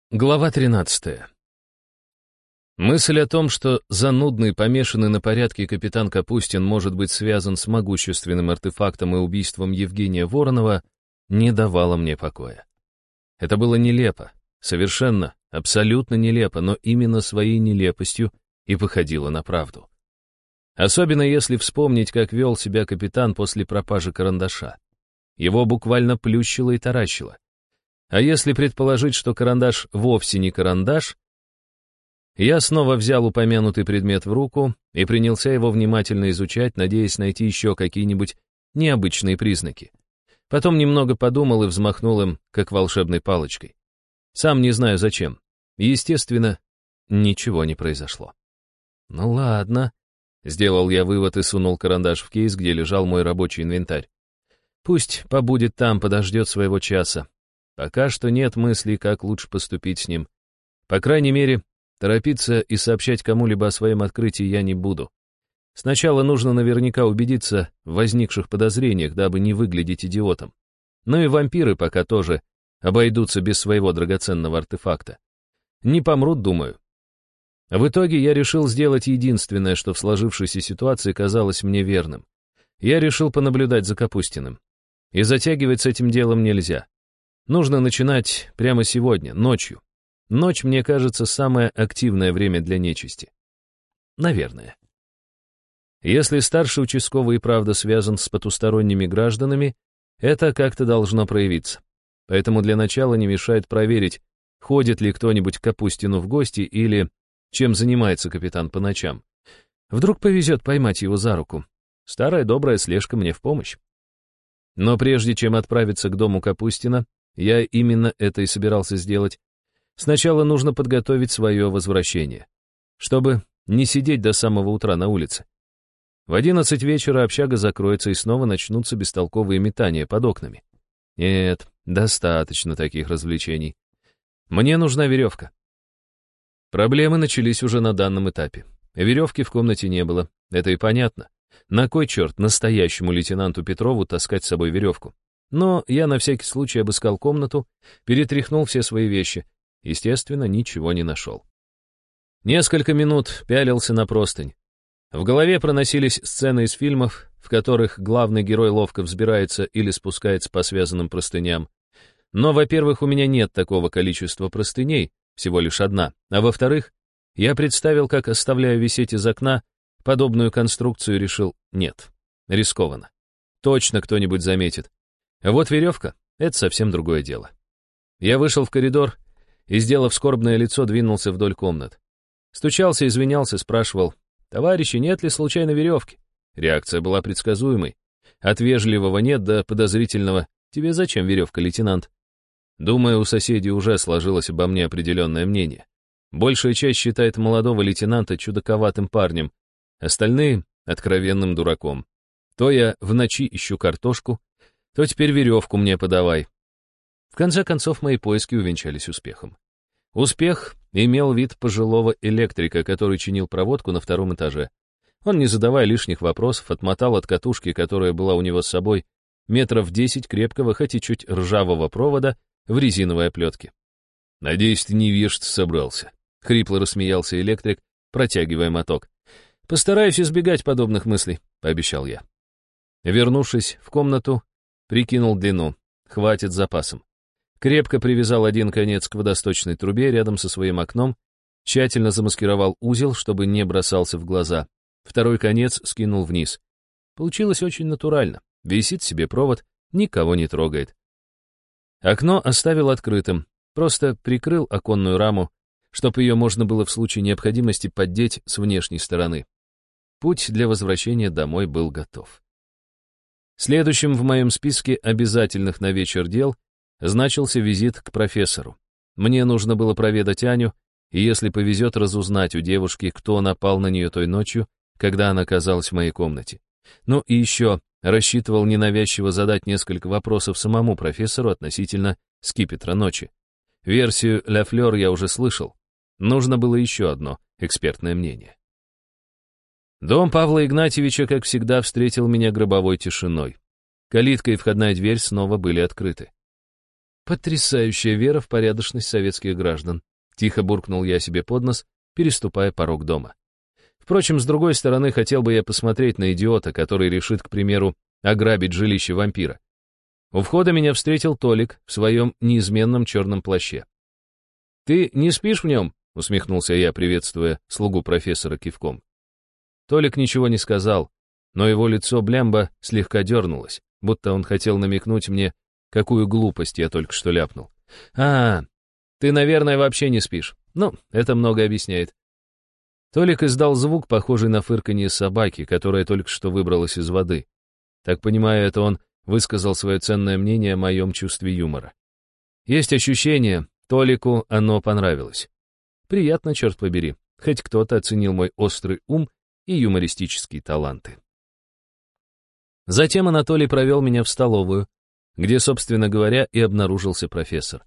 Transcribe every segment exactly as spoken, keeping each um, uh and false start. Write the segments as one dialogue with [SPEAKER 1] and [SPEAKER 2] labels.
[SPEAKER 1] Глава тринадцатая. Мысль о том, что занудный, помешанный на порядке капитан Капустин может быть связан с могущественным артефактом и убийством Евгения Воронова, не давала мне покоя. Это было нелепо, совершенно, абсолютно нелепо, но именно своей нелепостью и походило на правду. Особенно если вспомнить, как вел себя капитан после пропажи карандаша. Его буквально плющило и таращило. А если предположить, что карандаш вовсе не карандаш, я снова взял упомянутый предмет в руку и принялся его внимательно изучать, надеясь найти еще какие-нибудь необычные признаки. Потом немного подумал и взмахнул им, как волшебной палочкой. Сам не знаю зачем. Естественно, ничего не произошло. Ну ладно, сделал я вывод и сунул карандаш в кейс, где лежал мой рабочий инвентарь. Пусть побудет там, подождет своего часа. Пока что нет мыслей, как лучше поступить с ним. По крайней мере, торопиться и сообщать кому-либо о своем открытии я не буду. Сначала нужно наверняка убедиться в возникших подозрениях, дабы не выглядеть идиотом. Ну и вампиры пока тоже обойдутся без своего драгоценного артефакта. Не помрут, думаю. В итоге я решил сделать единственное, что в сложившейся ситуации казалось мне верным. Я решил понаблюдать за Капустиным. И затягивать с этим делом нельзя. Нужно начинать прямо сегодня, ночью. Ночь, мне кажется, самое активное время для нечисти. Наверное. Если старший участковый и правда связан с потусторонними гражданами, это как-то должно проявиться. Поэтому для начала не мешает проверить, ходит ли кто-нибудь к Капустину в гости или чем занимается капитан по ночам. Вдруг повезет поймать его за руку. Старая добрая слежка мне в помощь. Но прежде чем отправиться к дому Капустина, я именно это и собирался сделать. Сначала нужно подготовить свое возвращение, чтобы не сидеть до самого утра на улице. В одиннадцать вечера общага закроется и снова начнутся бестолковые метания под окнами. Нет, достаточно таких развлечений. Мне нужна веревка. Проблемы начались уже на данном этапе. Веревки в комнате не было, это и понятно. На кой черт настоящему лейтенанту Петрову таскать с собой веревку? Но я на всякий случай обыскал комнату, перетряхнул все свои вещи. Естественно, ничего не нашел. Несколько минут пялился на простынь. В голове проносились сцены из фильмов, в которых главный герой ловко взбирается или спускается по связанным простыням. Но, во-первых, у меня нет такого количества простыней, всего лишь одна. А во-вторых, я представил, как оставляю висеть из окна подобную конструкцию и решил, нет, рискованно. Точно кто-нибудь заметит. А вот веревка — это совсем другое дело. Я вышел в коридор и, сделав скорбное лицо, двинулся вдоль комнат. Стучался, извинялся, спрашивал, «Товарищи, нет ли случайно веревки?» Реакция была предсказуемой. От вежливого «нет» до подозрительного «Тебе зачем веревка, лейтенант?» Думаю, у соседей уже сложилось обо мне определенное мнение. Большая часть считает молодого лейтенанта чудаковатым парнем, остальные — откровенным дураком. То я в ночи ищу картошку, то теперь веревку мне подавай. В конце концов, мои поиски увенчались успехом. Успех имел вид пожилого электрика, который чинил проводку на втором этаже. Он, не задавая лишних вопросов, отмотал от катушки, которая была у него с собой, метров десять крепкого, хоть и чуть ржавого провода в резиновой оплетке. «Надеюсь, ты не вешаться собрался», — хрипло рассмеялся электрик, протягивая моток. «Постараюсь избегать подобных мыслей», — пообещал я. Вернувшись в комнату, прикинул длину. Хватит с запасом. Крепко привязал один конец к водосточной трубе рядом со своим окном, тщательно замаскировал узел, чтобы не бросался в глаза. Второй конец скинул вниз. Получилось очень натурально. Висит себе провод, никого не трогает. Окно оставил открытым, просто прикрыл оконную раму, чтобы ее можно было в случае необходимости поддеть с внешней стороны. Путь для возвращения домой был готов. Следующим в моем списке обязательных на вечер дел значился визит к профессору. Мне нужно было проведать Аню, и если повезет, разузнать у девушки, кто напал на нее той ночью, когда она оказалась в моей комнате. Ну и еще рассчитывал ненавязчиво задать несколько вопросов самому профессору относительно скипетра ночи. Версию Ля Флёр я уже слышал. Нужно было еще одно экспертное мнение. Дом Павла Игнатьевича, как всегда, встретил меня гробовой тишиной. Калитка и входная дверь снова были открыты. Потрясающая вера в порядочность советских граждан. Тихо буркнул я себе под нос, переступая порог дома. Впрочем, с другой стороны, хотел бы я посмотреть на идиота, который решит, к примеру, ограбить жилище вампира. У входа меня встретил Толик в своем неизменном черном плаще. «Ты не спишь в нем?» — усмехнулся я, приветствуя слугу профессора кивком. Толик ничего не сказал, но его лицо Блямба слегка дернулось, будто он хотел намекнуть мне, какую глупость я только что ляпнул. «А, ты, наверное, вообще не спишь. Ну, это многое объясняет». Толик издал звук, похожий на фырканье собаки, которая только что выбралась из воды. Так понимаю, это он высказал свое ценное мнение о моем чувстве юмора. Есть ощущение, Толику оно понравилось. Приятно, черт побери, хоть кто-то оценил мой острый ум и юмористические таланты. Затем Анатолий провел меня в столовую, где, собственно говоря, и обнаружился профессор.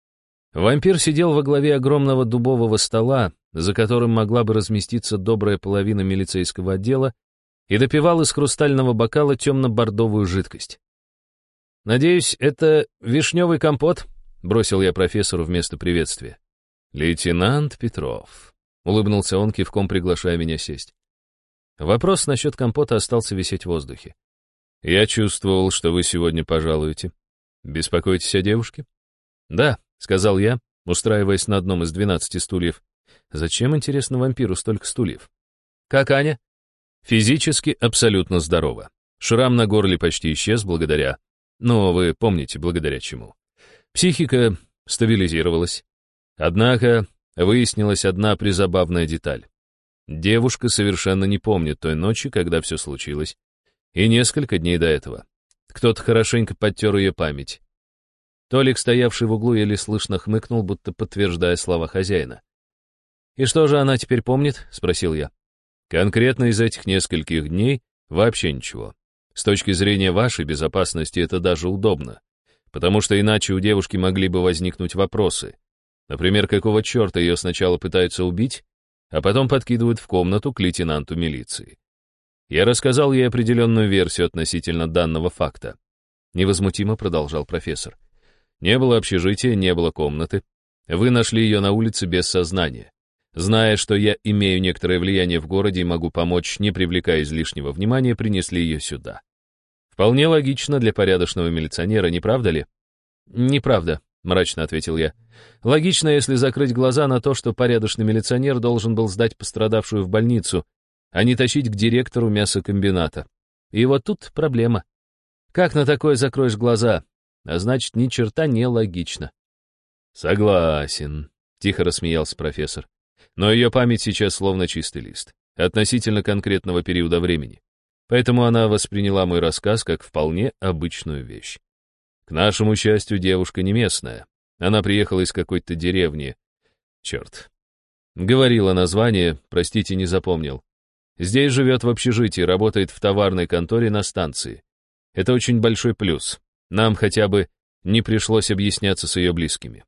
[SPEAKER 1] Вампир сидел во главе огромного дубового стола, за которым могла бы разместиться добрая половина милицейского отдела, и допивал из хрустального бокала темно-бордовую жидкость. «Надеюсь, это вишневый компот?» — бросил я профессору вместо приветствия. «Лейтенант Петров», — улыбнулся он, кивком приглашая меня сесть. Вопрос насчет компота остался висеть в воздухе. «Я чувствовал, что вы сегодня пожалуете. Беспокоитесь о девушке?» «Да», — сказал я, устраиваясь на одном из двенадцати стульев. «Зачем, интересно, вампиру столько стульев?» «Как Аня?» «Физически абсолютно здорова. Шрам на горле почти исчез благодаря... Но вы помните, благодаря чему. Психика стабилизировалась. Однако выяснилась одна призабавная деталь. Девушка совершенно не помнит той ночи, когда все случилось, и несколько дней до этого. Кто-то хорошенько подтер ее память. Толик, стоявший в углу, еле слышно хмыкнул, будто подтверждая слова хозяина. «И что же она теперь помнит?» — спросил я. «Конкретно из этих нескольких дней вообще ничего. С точки зрения вашей безопасности это даже удобно, потому что иначе у девушки могли бы возникнуть вопросы. Например, какого черта ее сначала пытаются убить, а потом подкидывают в комнату к лейтенанту милиции. Я рассказал ей определенную версию относительно данного факта. Невозмутимо продолжал профессор. Не было общежития, не было комнаты. Вы нашли ее на улице без сознания. Зная, что я имею некоторое влияние в городе и могу помочь, не привлекая излишнего внимания, принесли ее сюда. Вполне логично для порядочного милиционера, не правда ли? Неправда, мрачно ответил я. Логично, если закрыть глаза на то, что порядочный милиционер должен был сдать пострадавшую в больницу, а не тащить к директору мясокомбината. И вот тут проблема. Как на такое закроешь глаза? А значит, ни черта не логично. Согласен, тихо рассмеялся профессор. Но ее память сейчас словно чистый лист, относительно конкретного периода времени. Поэтому она восприняла мой рассказ как вполне обычную вещь. К нашему счастью, девушка не местная. Она приехала из какой-то деревни. Черт. Говорила название, простите, не запомнил. Здесь живет в общежитии, работает в товарной конторе на станции. Это очень большой плюс. Нам хотя бы не пришлось объясняться с ее близкими.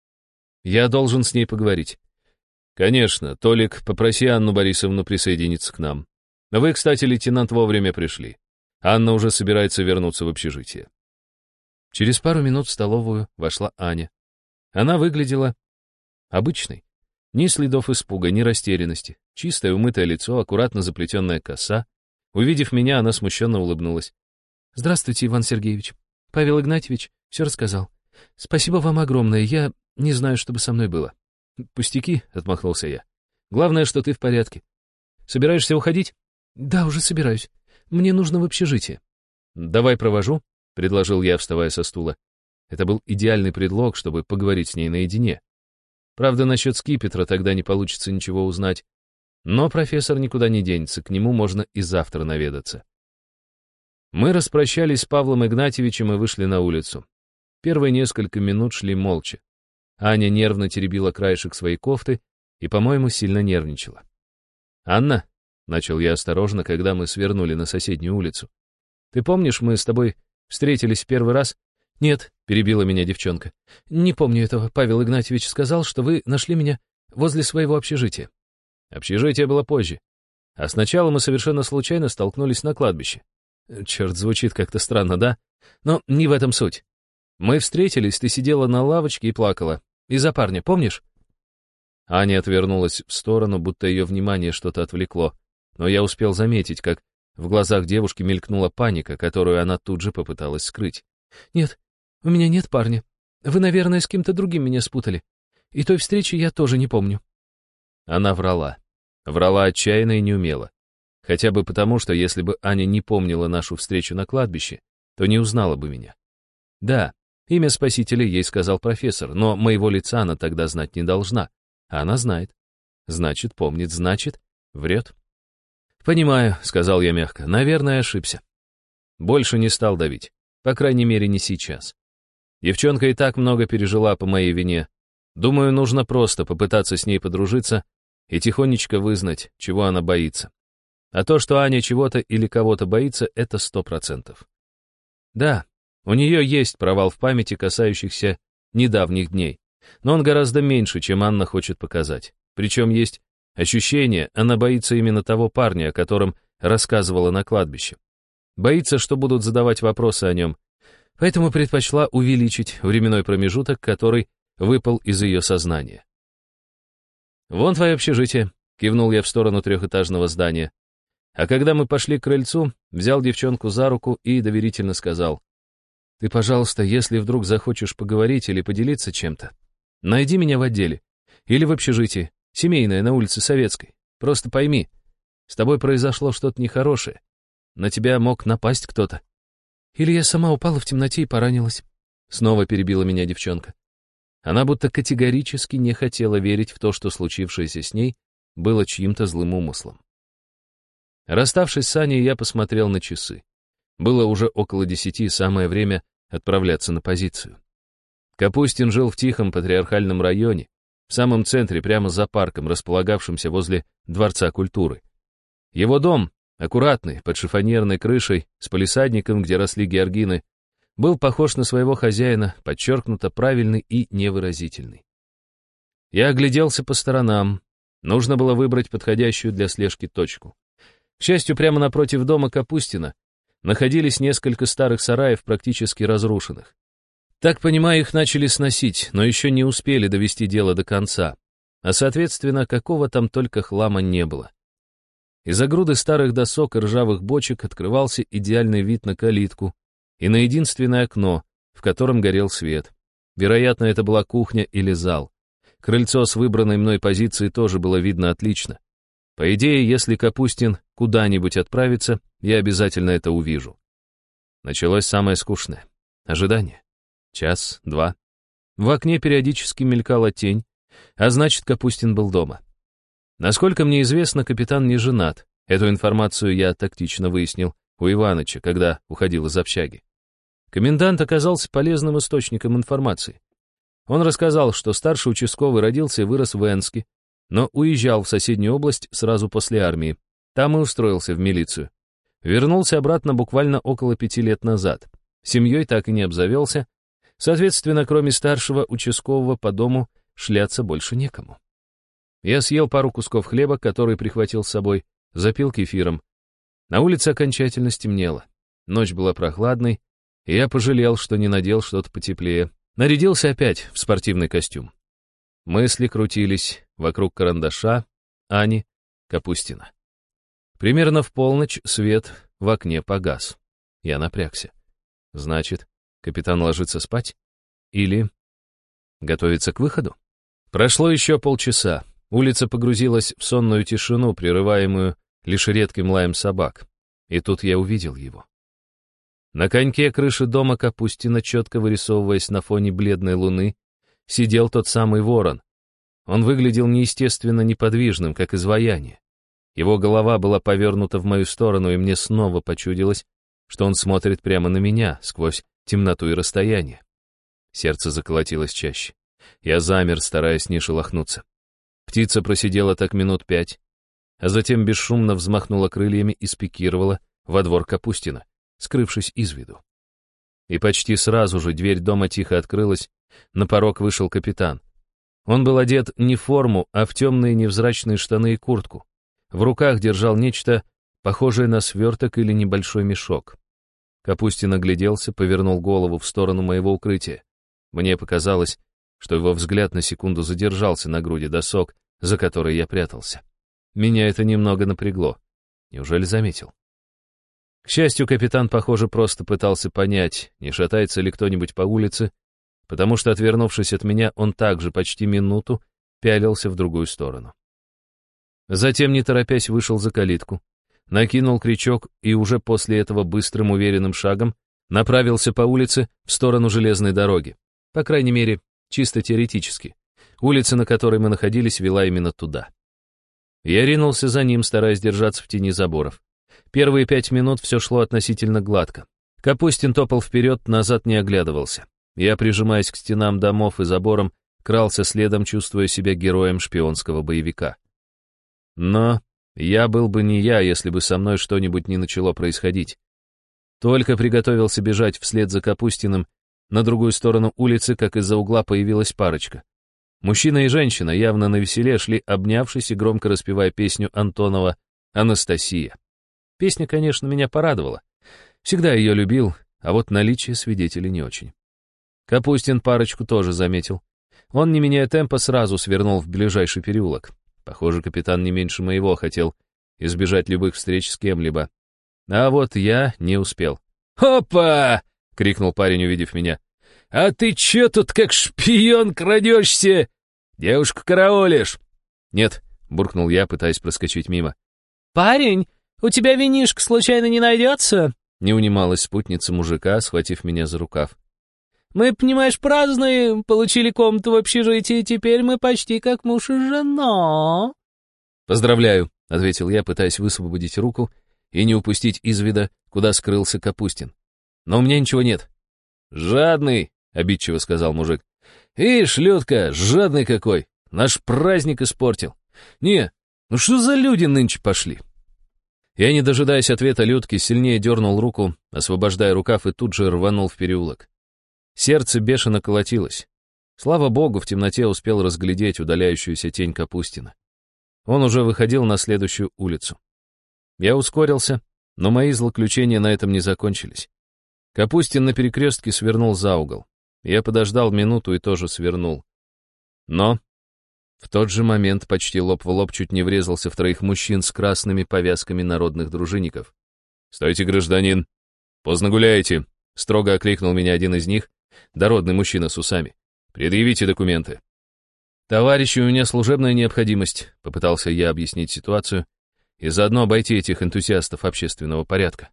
[SPEAKER 1] Я должен с ней поговорить. Конечно, Толик, попроси Анну Борисовну присоединиться к нам. Вы, кстати, лейтенант, вовремя пришли. Анна уже собирается вернуться в общежитие. Через пару минут в столовую вошла Аня. Она выглядела обычной. Ни следов испуга, ни растерянности. Чистое умытое лицо, аккуратно заплетенная коса. Увидев меня, она смущенно улыбнулась. «Здравствуйте, Иван Сергеевич. Павел Игнатьевич все рассказал. Спасибо вам огромное, я не знаю, что бы со мной было». «Пустяки», — отмахнулся я. «Главное, что ты в порядке. Собираешься уходить?» «Да, уже собираюсь. Мне нужно в общежитие». «Давай провожу», — предложил я, вставая со стула. Это был идеальный предлог, чтобы поговорить с ней наедине. Правда, насчет скипетра тогда не получится ничего узнать. Но профессор никуда не денется, к нему можно и завтра наведаться. Мы распрощались с Павлом Игнатьевичем и вышли на улицу. Первые несколько минут шли молча. Аня нервно теребила краешек своей кофты и, по-моему, сильно нервничала. «Анна», — начал я осторожно, когда мы свернули на соседнюю улицу, «ты помнишь, мы с тобой встретились в первый раз?» «Нет», — перебила меня девчонка. «Не помню этого. Павел Игнатьевич сказал, что вы нашли меня возле своего общежития». Общежитие было позже. А сначала мы совершенно случайно столкнулись на кладбище. Черт, звучит как-то странно, да? Но не в этом суть. Мы встретились, ты сидела на лавочке и плакала. Из-за парня, помнишь?» Аня отвернулась в сторону, будто ее внимание что-то отвлекло, но я успел заметить, как в глазах девушки мелькнула паника, которую она тут же попыталась скрыть. «Нет, у меня нет парня. Вы, наверное, с кем-то другим меня спутали. И той встречи я тоже не помню». Она врала. Врала отчаянно и неумело. Хотя бы потому, что если бы Аня не помнила нашу встречу на кладбище, то не узнала бы меня. Да, имя спасителя ей сказал профессор, но моего лица она тогда знать не должна. А она знает. Значит, помнит, значит, врет. «Понимаю», — сказал я мягко, — «наверное, ошибся». Больше не стал давить. По крайней мере, не сейчас. Девчонка и так много пережила по моей вине. Думаю, нужно просто попытаться с ней подружиться и тихонечко вызнать, чего она боится. А то, что Аня чего-то или кого-то боится, это сто процентов. Да, у нее есть провал в памяти, касающихся недавних дней, но он гораздо меньше, чем Анна хочет показать. Причем есть ощущение, она боится именно того парня, о котором рассказывала на кладбище. Боится, что будут задавать вопросы о нем, поэтому предпочла увеличить временной промежуток, который выпал из ее сознания. «Вон твое общежитие», — кивнул я в сторону трехэтажного здания. А когда мы пошли к крыльцу, взял девчонку за руку и доверительно сказал: «Ты, пожалуйста, если вдруг захочешь поговорить или поделиться чем-то, найди меня в отделе или в общежитии, семейное, на улице Советской. Просто пойми, с тобой произошло что-то нехорошее. На тебя мог напасть кто-то. Или я сама упала в темноте и поранилась». Снова перебила меня девчонка. Она будто категорически не хотела верить в то, что случившееся с ней было чьим-то злым умыслом. Расставшись с Аней, я посмотрел на часы. Было уже около десяти, самое время отправляться на позицию. Капустин жил в тихом патриархальном районе, в самом центре, прямо за парком, располагавшимся возле Дворца культуры. Его дом, аккуратный, под шифоньерной крышей, с палисадником, где росли георгины, был похож на своего хозяина, подчеркнуто правильный и невыразительный. Я огляделся по сторонам. Нужно было выбрать подходящую для слежки точку. К счастью, прямо напротив дома Капустина находились несколько старых сараев, практически разрушенных. Так понимаю, их начали сносить, но еще не успели довести дело до конца, а, соответственно, какого там только хлама не было. Из-за груды старых досок и ржавых бочек открывался идеальный вид на калитку и на единственное окно, в котором горел свет. Вероятно, это была кухня или зал. Крыльцо с выбранной мной позиции тоже было видно отлично. По идее, если Капустин куда-нибудь отправится, я обязательно это увижу. Началось самое скучное — ожидание. Час, два. В окне периодически мелькала тень, а значит, Капустин был дома. Насколько мне известно, капитан не женат. Эту информацию я тактично выяснил у Иваныча, когда уходил из общаги. Комендант оказался полезным источником информации. Он рассказал, что старший участковый родился и вырос в Энске, но уезжал в соседнюю область сразу после армии. Там и устроился в милицию. Вернулся обратно буквально около пяти лет назад. Семьей так и не обзавелся. Соответственно, кроме старшего участкового по дому шляться больше некому. Я съел пару кусков хлеба, который прихватил с собой, запил кефиром. На улице окончательно стемнело. Ночь была прохладной, и я пожалел, что не надел что-то потеплее. Нарядился опять в спортивный костюм. Мысли крутились вокруг карандаша, Ани, Капустина. Примерно в полночь свет в окне погас. Я напрягся. Значит, капитан ложится спать? Или готовится к выходу? Прошло еще полчаса. Улица погрузилась в сонную тишину, прерываемую лишь редким лаем собак. И тут я увидел его. На коньке крыши дома Капустина, четко вырисовываясь на фоне бледной луны, сидел тот самый ворон. Он выглядел неестественно неподвижным, как изваяние. Его голова была повернута в мою сторону, и мне снова почудилось, что он смотрит прямо на меня, сквозь темноту и расстояние. Сердце заколотилось чаще. Я замер, стараясь не шелохнуться. Птица просидела так минут пять, а затем бесшумно взмахнула крыльями и спикировала во двор Капустина, скрывшись из виду. И почти сразу же дверь дома тихо открылась, на порог вышел капитан. Он был одет не в форму, а в темные невзрачные штаны и куртку. В руках держал нечто, похожее на сверток или небольшой мешок. Капустин огляделся, повернул голову в сторону моего укрытия. Мне показалось, что его взгляд на секунду задержался на груди досок, за которой я прятался. Меня это немного напрягло. Неужели заметил? К счастью, капитан, похоже, просто пытался понять, не шатается ли кто-нибудь по улице, потому что, отвернувшись от меня, он также почти минуту пялился в другую сторону. Затем, не торопясь, вышел за калитку, накинул крючок и уже после этого быстрым уверенным шагом направился по улице в сторону железной дороги. По крайней мере, чисто теоретически. Улица, на которой мы находились, вела именно туда. Я ринулся за ним, стараясь держаться в тени заборов. Первые пять минут все шло относительно гладко. Капустин топал вперед, назад не оглядывался. Я, прижимаясь к стенам домов и заборам, крался следом, чувствуя себя героем шпионского боевика. Но я был бы не я, если бы со мной что-нибудь не начало происходить. Только приготовился бежать вслед за Капустиным на другую сторону улицы, как из-за угла появилась парочка. Мужчина и женщина, явно навеселе, шли, обнявшись и громко распевая песню Антонова «Анастасия». Песня, конечно, меня порадовала. Всегда ее любил, а вот наличие свидетелей не очень. Капустин парочку тоже заметил. Он, не меняя темпа, сразу свернул в ближайший переулок. Похоже, капитан не меньше моего хотел избежать любых встреч с кем-либо. А вот я не успел. «Опа!» — крикнул парень, увидев меня. «А ты чё тут как шпион крадешься? Девушку караулишь?» «Нет», — буркнул я, пытаясь проскочить мимо.
[SPEAKER 2] «Парень, у тебя винишко случайно не найдется?»
[SPEAKER 1] Не унималась спутница мужика, схватив меня за рукав.
[SPEAKER 2] «Мы, понимаешь, празднуем, получили комнату в общежитии, теперь мы почти как муж и жена».
[SPEAKER 1] «Поздравляю», — ответил я, пытаясь высвободить руку и не упустить из вида, куда скрылся Капустин. «Но у меня ничего нет». «Жадный», — обидчиво сказал мужик. «Ишь, Людка, жадный какой! Наш праздник испортил! Не, ну что за люди нынче пошли?» Я, не дожидаясь ответа Людки, сильнее дернул руку, освобождая рукав, и тут же рванул в переулок. Сердце бешено колотилось. Слава богу, в темноте успел разглядеть удаляющуюся тень Капустина. Он уже выходил на следующую улицу. Я ускорился, но мои злоключения на этом не закончились. Капустин на перекрестке свернул за угол. Я подождал минуту и тоже свернул. Но в тот же момент почти лоб в лоб чуть не врезался в троих мужчин с красными повязками народных дружинников. «Стойте, гражданин! Поздно гуляете!» — строго окликнул меня один из них, дородный мужчина с усами. «Предъявите документы». «Товарищи, у меня служебная необходимость», — попытался я объяснить ситуацию и заодно обойти этих энтузиастов общественного порядка.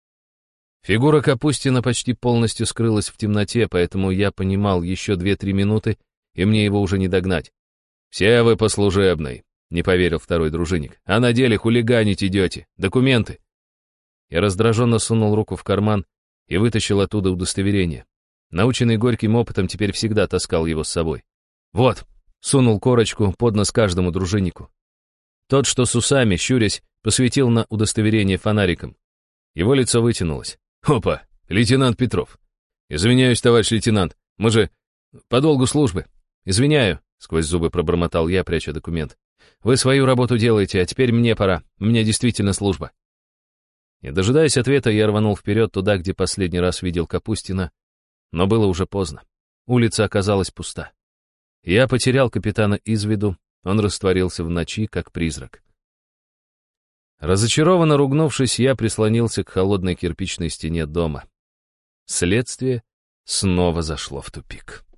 [SPEAKER 1] Фигура Капустина почти полностью скрылась в темноте, поэтому я понимал, еще две-три минуты, и мне его уже не догнать. «Все вы по служебной», — не поверил второй дружинник. «А на деле хулиганить идете. Документы». Я раздраженно сунул руку в карман и вытащил оттуда удостоверение. Наученный горьким опытом, теперь всегда таскал его с собой. «Вот», — сунул корочку под нос каждому дружиннику. Тот, что с усами, щурясь, посветил на удостоверение фонариком. Его лицо вытянулось. «Опа, лейтенант Петров. Извиняюсь, товарищ лейтенант, мы же по долгу службы». «Извиняю», — сквозь зубы пробормотал я, пряча документ. «Вы свою работу делаете, а теперь мне пора. У меня действительно служба». Не дожидаясь ответа, я рванул вперед туда, где последний раз видел Капустина, но было уже поздно. Улица оказалась пуста. Я потерял капитана из виду, он растворился в ночи, как призрак. Разочарованно ругнувшись, я прислонился к холодной кирпичной стене дома. Следствие снова зашло в тупик.